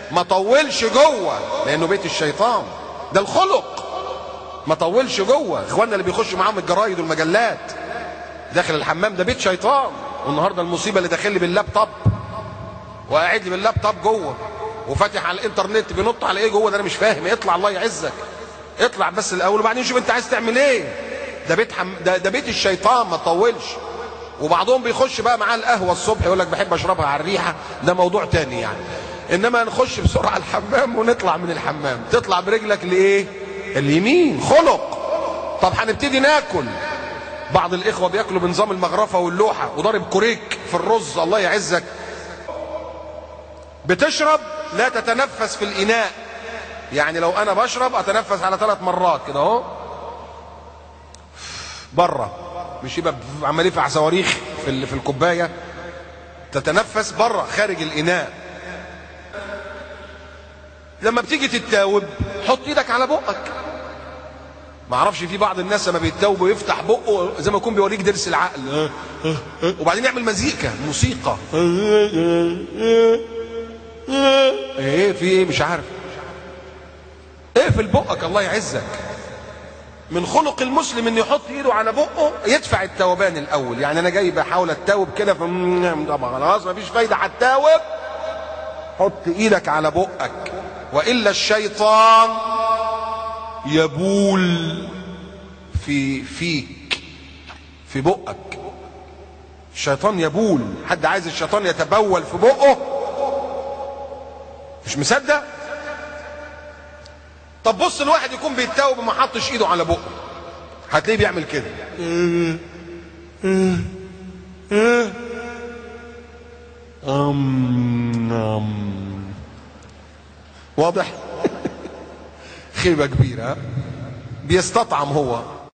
ما طولش جوه لانه بيت الشيطان، ده الخلق. ما طولش جوه. اخواننا اللي بيخشوا معاهم الجرايد والمجلات داخل الحمام ده بيت شيطان. والنهارده المصيبه اللي داخل لي باللابتوب وقاعد لي باللابتوب جوه وفاتح على الانترنت بينط على ايه جوه ده انا مش فاهم. اطلع الله يعزك، اطلع بس الاول وبعدين شوف انت عايز تعمل ايه. ده بيت ده بيت الشيطان، ما تطولش. وبعضهم بيخش بقى معاه القهوه الصبح يقول لك بحب اشربها على الريحه، ده موضوع تاني يعني. انما نخش بسرعه الحمام ونطلع من الحمام، تطلع برجلك لايه؟ اليمين، خلق. طب هنبتدي ناكل. بعض الاخوه بياكلوا بنظام المغرفه واللوحه وضارب كوريك في الرز، الله يعزك. بتشرب لا تتنفس في الاناء، يعني لو انا بشرب اتنفس على 3 مرات كده اهو بره، مش يبقى عمال يفع صواريخ في الكوبايه. تتنفس بره خارج الاناء. لما بتيجي تتاوب حط ايدك على بقك. ما اعرفش في بعض الناس لما بيتاوبوا يفتح بقه زي ما يكون بيوريك درس العقل وبعدين يعمل مزيكا موسيقى. ايه في ايه مش عارف. اقفل بقك الله يعزك. من خلق المسلم ان يحط ايده على بقه يدفع التوبان الاول. يعني انا جاي بحاول اتاوب كده طبعا خلاص مفيش فايده هتتاوب، حط ايدك على بقك والا الشيطان يبول فيك في بقك. الشيطان يبول. حد عايز الشيطان يتبول في بقه؟ مش مصدق؟ طب بص الواحد يكون بيتاوب وما حطش ايده على بقه هتلاقيه بيعمل كده. واضح؟ خيبة كبيرة. بيستطعم هو.